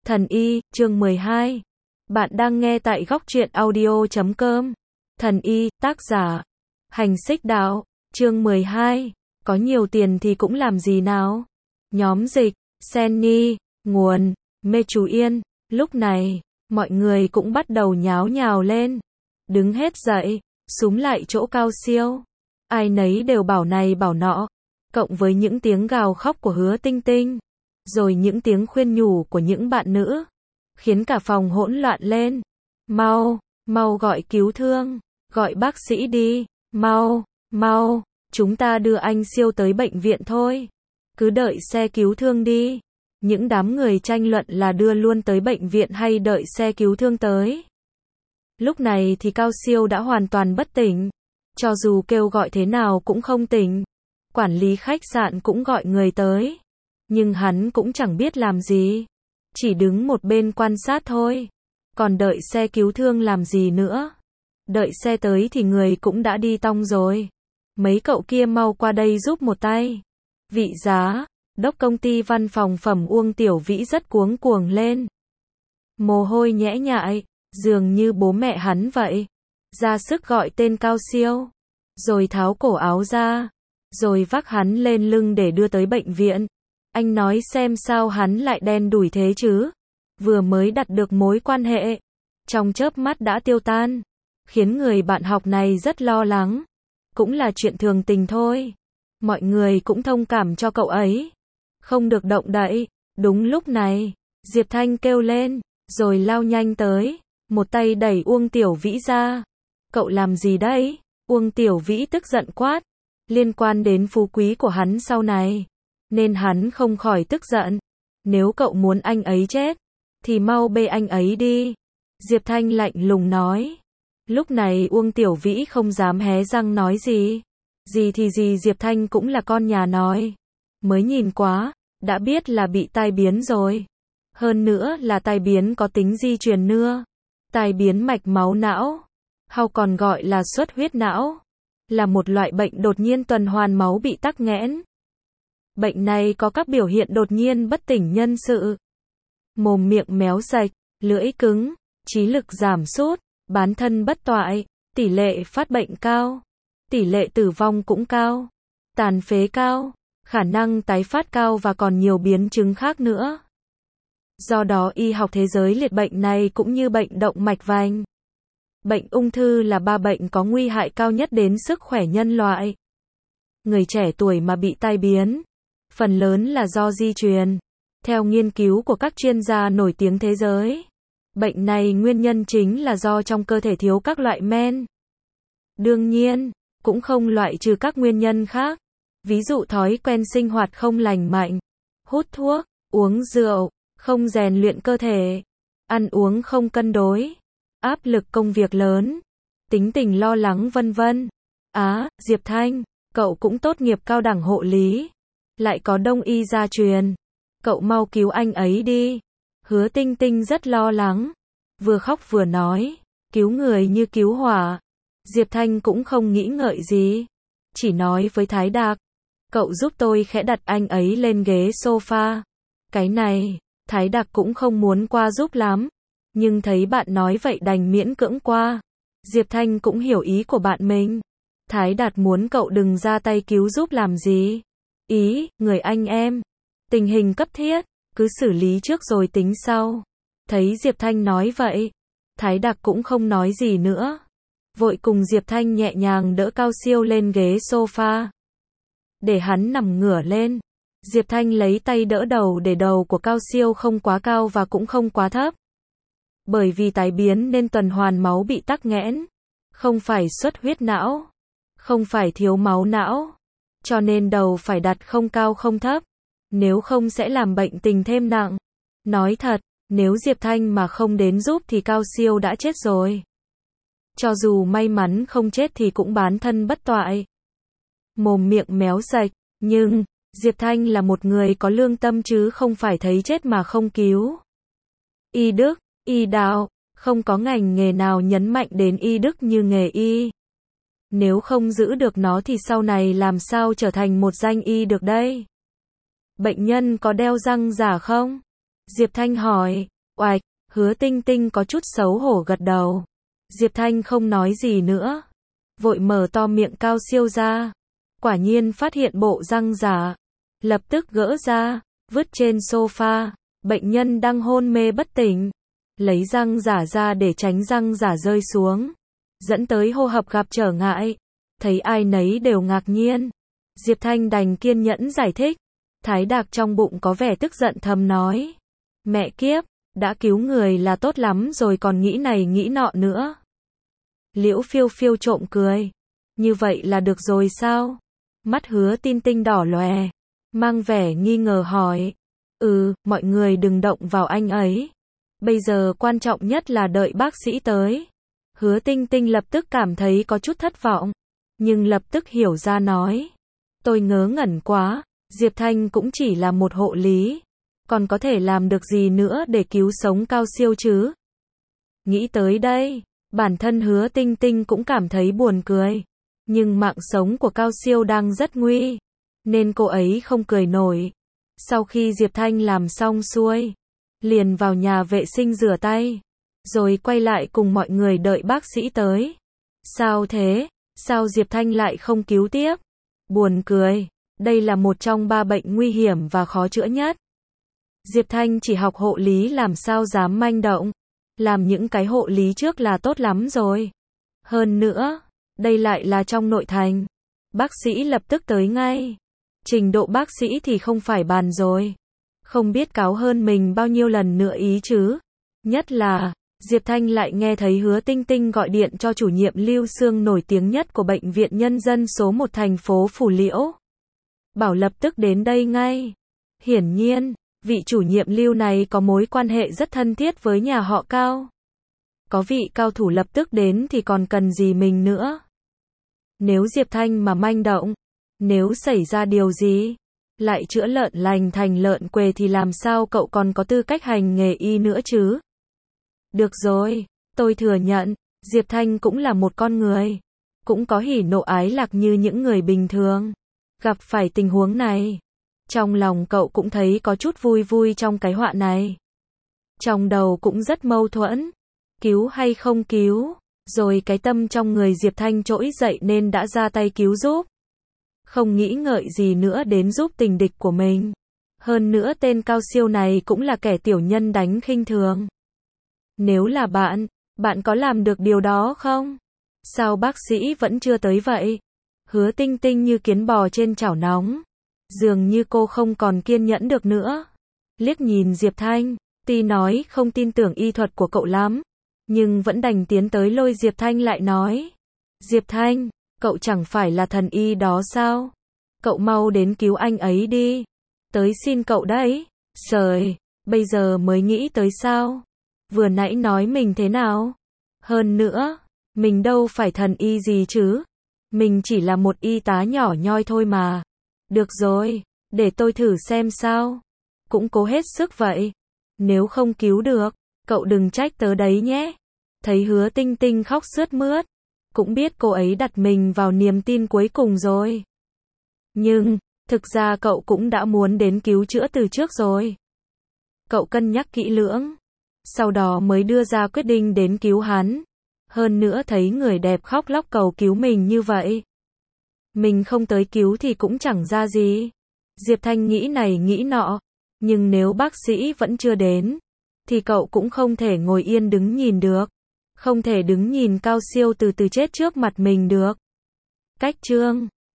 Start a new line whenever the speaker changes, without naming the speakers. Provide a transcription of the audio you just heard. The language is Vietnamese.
Thần Y, chương 12. Bạn đang nghe tại góc truyện audio.com. Thần Y, tác giả Hành Xích Đạo, chương 12. Có nhiều tiền thì cũng làm gì nào? Nhóm dịch, Sen Nhi, nguồn, Mê Chú Yên. Lúc này, mọi người cũng bắt đầu nháo nhào lên. Đứng hết dậy, xúm lại chỗ Cao Siêu. Ai nấy đều bảo này bảo nọ. Cộng với những tiếng gào khóc của Hứa Tinh Tinh. Rồi những tiếng khuyên nhủ của những bạn nữ. Khiến cả phòng hỗn loạn lên. Mau, mau gọi cứu thương. Gọi bác sĩ đi. Mau, mau. Chúng ta đưa anh Siêu tới bệnh viện thôi. Cứ đợi xe cứu thương đi. Những đám người tranh luận là đưa luôn tới bệnh viện hay đợi xe cứu thương tới. Lúc này thì Cao Siêu đã hoàn toàn bất tỉnh. Cho dù kêu gọi thế nào cũng không tỉnh. Quản lý khách sạn cũng gọi người tới. Nhưng hắn cũng chẳng biết làm gì. Chỉ đứng một bên quan sát thôi. Còn đợi xe cứu thương làm gì nữa. Đợi xe tới thì người cũng đã đi tong rồi. Mấy cậu kia mau qua đây giúp một tay. Vị Giá, đốc công ty văn phòng phẩm Uông Tiểu Vĩ rất cuống cuồng lên. Mồ hôi nhễ nhại, dường như bố mẹ hắn vậy. Ra sức gọi tên Cao Siêu. Rồi tháo cổ áo ra. Rồi vác hắn lên lưng để đưa tới bệnh viện. Anh nói xem sao hắn lại đen đủi thế chứ. Vừa mới đặt được mối quan hệ. Trong chớp mắt đã tiêu tan. Khiến người bạn học này rất lo lắng. Cũng là chuyện thường tình thôi. Mọi người cũng thông cảm cho cậu ấy. Không được động đậy. Đúng lúc này, Diệp Thanh kêu lên. Rồi lao nhanh tới. Một tay đẩy Uông Tiểu Vĩ ra. Cậu làm gì đấy? Uông Tiểu Vĩ tức giận quát. Liên quan đến phú quý của hắn sau này. Nên hắn không khỏi tức giận. Nếu cậu muốn anh ấy chết, thì mau bê anh ấy đi. Diệp Thanh lạnh lùng nói. Lúc này Uông Tiểu Vĩ không dám hé răng nói gì. Gì thì gì, Diệp Thanh cũng là con nhà nói. Mới nhìn quá, đã biết là bị tai biến rồi. Hơn nữa là tai biến có tính di truyền nữa. Tai biến mạch máu não, hay còn gọi là xuất huyết não. Là một loại bệnh đột nhiên tuần hoàn máu bị tắc nghẽn. Bệnh này có các biểu hiện đột nhiên bất tỉnh nhân sự. Mồm miệng méo sạch, lưỡi cứng, trí lực giảm sút, bán thân bất toại, tỷ lệ phát bệnh cao, tỷ lệ tử vong cũng cao, tàn phế cao, khả năng tái phát cao và còn nhiều biến chứng khác nữa. Do đó y học thế giới liệt bệnh này cũng như bệnh động mạch vành. Bệnh ung thư là 3 bệnh có nguy hại cao nhất đến sức khỏe nhân loại. Người trẻ tuổi mà bị tai biến, phần lớn là do di truyền. Theo nghiên cứu của các chuyên gia nổi tiếng thế giới, bệnh này nguyên nhân chính là do trong cơ thể thiếu các loại men. Đương nhiên, cũng không loại trừ các nguyên nhân khác. Ví dụ thói quen sinh hoạt không lành mạnh, hút thuốc, uống rượu, không rèn luyện cơ thể, ăn uống không cân đối, áp lực công việc lớn, tính tình lo lắng vân vân. Diệp Thanh, cậu cũng tốt nghiệp cao đẳng hộ lý, lại có đông y gia truyền. Cậu mau cứu anh ấy đi. Hứa Tinh Tinh rất lo lắng. Vừa khóc vừa nói. Cứu người như cứu hỏa. Diệp Thanh cũng không nghĩ ngợi gì. Chỉ nói với Thái Đạc. Cậu giúp tôi khẽ đặt anh ấy lên ghế sofa. Cái này, Thái Đạc cũng không muốn qua giúp lắm. Nhưng thấy bạn nói vậy đành miễn cưỡng qua. Diệp Thanh cũng hiểu ý của bạn mình. Thái Đạt muốn cậu đừng ra tay cứu giúp làm gì. Người anh em. Tình hình cấp thiết, cứ xử lý trước rồi tính sau. Thấy Diệp Thanh nói vậy, Thái Đặc cũng không nói gì nữa. Vội cùng Diệp Thanh nhẹ nhàng đỡ Cao Siêu lên ghế sofa. Để hắn nằm ngửa lên. Diệp Thanh lấy tay đỡ đầu để đầu của Cao Siêu không quá cao và cũng không quá thấp. Bởi vì tai biến nên tuần hoàn máu bị tắc nghẽn. Không phải xuất huyết não. Không phải thiếu máu não. Cho nên đầu phải đặt không cao không thấp. Nếu không sẽ làm bệnh tình thêm nặng. Nói thật, nếu Diệp Thanh mà không đến giúp thì Cao Siêu đã chết rồi. Cho dù may mắn không chết thì cũng bán thân bất toại. Mồm miệng méo sạch, nhưng Diệp Thanh là một người có lương tâm chứ không phải thấy chết mà không cứu. Y đức, y đạo, không có ngành nghề nào nhấn mạnh đến y đức như nghề y. Nếu không giữ được nó thì sau này làm sao trở thành một danh y được đây? Bệnh nhân có đeo răng giả không? Diệp Thanh hỏi. Oạch, Hứa Tinh Tinh có chút xấu hổ gật đầu. Diệp Thanh không nói gì nữa. Vội mở to miệng cao siêu ra. Quả nhiên phát hiện bộ răng giả. Lập tức gỡ ra, vứt trên sofa. Bệnh nhân đang hôn mê bất tỉnh. Lấy răng giả ra để tránh răng giả rơi xuống. Dẫn tới hô hấp gặp trở ngại. Thấy ai nấy đều ngạc nhiên. Diệp Thanh đành kiên nhẫn giải thích. Thái Đạc trong bụng có vẻ tức giận thầm nói. Mẹ kiếp, đã cứu người là tốt lắm rồi còn nghĩ này nghĩ nọ nữa. Liễu Phiêu Phiêu trộm cười. Như vậy là được rồi sao? Mắt Hứa Tinh Tinh đỏ lòe. Mang vẻ nghi ngờ hỏi. Mọi người đừng động vào anh ấy. Bây giờ quan trọng nhất là đợi bác sĩ tới. Hứa Tinh Tinh lập tức cảm thấy có chút thất vọng. Nhưng lập tức hiểu ra nói. Tôi ngớ ngẩn quá. Diệp Thanh cũng chỉ là một hộ lý. Còn có thể làm được gì nữa để cứu sống Cao Siêu chứ? Nghĩ tới đây, bản thân Hứa Tinh Tinh cũng cảm thấy buồn cười. Nhưng mạng sống của Cao Siêu đang rất nguy. Nên cô ấy không cười nổi. Sau khi Diệp Thanh làm xong xuôi, liền vào nhà vệ sinh rửa tay. Rồi quay lại cùng mọi người đợi bác sĩ tới. Sao thế? Sao Diệp Thanh lại không cứu tiếp? Buồn cười. Đây là một trong 3 bệnh nguy hiểm và khó chữa nhất. Diệp Thanh chỉ học hộ lý làm sao dám manh động. Làm những cái hộ lý trước là tốt lắm rồi. Hơn nữa, đây lại là trong nội thành. Bác sĩ lập tức tới ngay. Trình độ bác sĩ thì không phải bàn rồi. Không biết cáo hơn mình bao nhiêu lần nữa ý chứ. Nhất là, Diệp Thanh lại nghe thấy Hứa Tinh Tinh gọi điện cho chủ nhiệm Lưu Sương nổi tiếng nhất của Bệnh viện Nhân dân số 1 thành phố Phủ Liễu. Bảo lập tức đến đây ngay. Hiển nhiên, vị chủ nhiệm Lưu này có mối quan hệ rất thân thiết với nhà họ Cao. Có vị cao thủ lập tức đến thì còn cần gì mình nữa. Nếu Diệp Thanh mà manh động, nếu xảy ra điều gì, lại chữa lợn lành thành lợn què thì làm sao cậu còn có tư cách hành nghề y nữa chứ? Được rồi, tôi thừa nhận, Diệp Thanh cũng là một con người. Cũng có hỉ nộ ái lạc như những người bình thường. Gặp phải tình huống này, trong lòng cậu cũng thấy có chút vui vui trong cái họa này. Trong đầu cũng rất mâu thuẫn. Cứu hay không cứu? Rồi cái tâm trong người Diệp Thanh trỗi dậy nên đã ra tay cứu giúp. Không nghĩ ngợi gì nữa đến giúp tình địch của mình. Hơn nữa tên Cao Siêu này cũng là kẻ tiểu nhân đánh khinh thường. Nếu là bạn có làm được điều đó không? Sao bác sĩ vẫn chưa tới vậy? Hứa Tinh Tinh như kiến bò trên chảo nóng. Dường như cô không còn kiên nhẫn được nữa. Liếc nhìn Diệp Thanh, tuy nói không tin tưởng y thuật của cậu lắm, nhưng vẫn đành tiến tới lôi Diệp Thanh lại nói. Diệp Thanh, cậu chẳng phải là thần y đó sao? Cậu mau đến cứu anh ấy đi. Tới xin cậu đấy. Trời, bây giờ mới nghĩ tới sao? Vừa nãy nói mình thế nào? Hơn nữa, mình đâu phải thần y gì chứ? Mình chỉ là một y tá nhỏ nhoi thôi mà. Được rồi, để tôi thử xem sao. Cũng cố hết sức vậy. Nếu không cứu được, cậu đừng trách tớ đấy nhé. Thấy Hứa Tinh Tinh khóc sướt mướt, cũng biết cô ấy đặt mình vào niềm tin cuối cùng rồi. Nhưng, thực ra cậu cũng đã muốn đến cứu chữa từ trước rồi. Cậu cân nhắc kỹ lưỡng, sau đó mới đưa ra quyết định đến cứu hắn. Hơn nữa thấy người đẹp khóc lóc cầu cứu mình như vậy. Mình không tới cứu thì cũng chẳng ra gì. Diệp Thanh nghĩ này nghĩ nọ. Nhưng nếu bác sĩ vẫn chưa đến, thì cậu cũng không thể ngồi yên đứng nhìn được. Không thể đứng nhìn Cao Siêu từ từ chết trước mặt mình được. Cách chương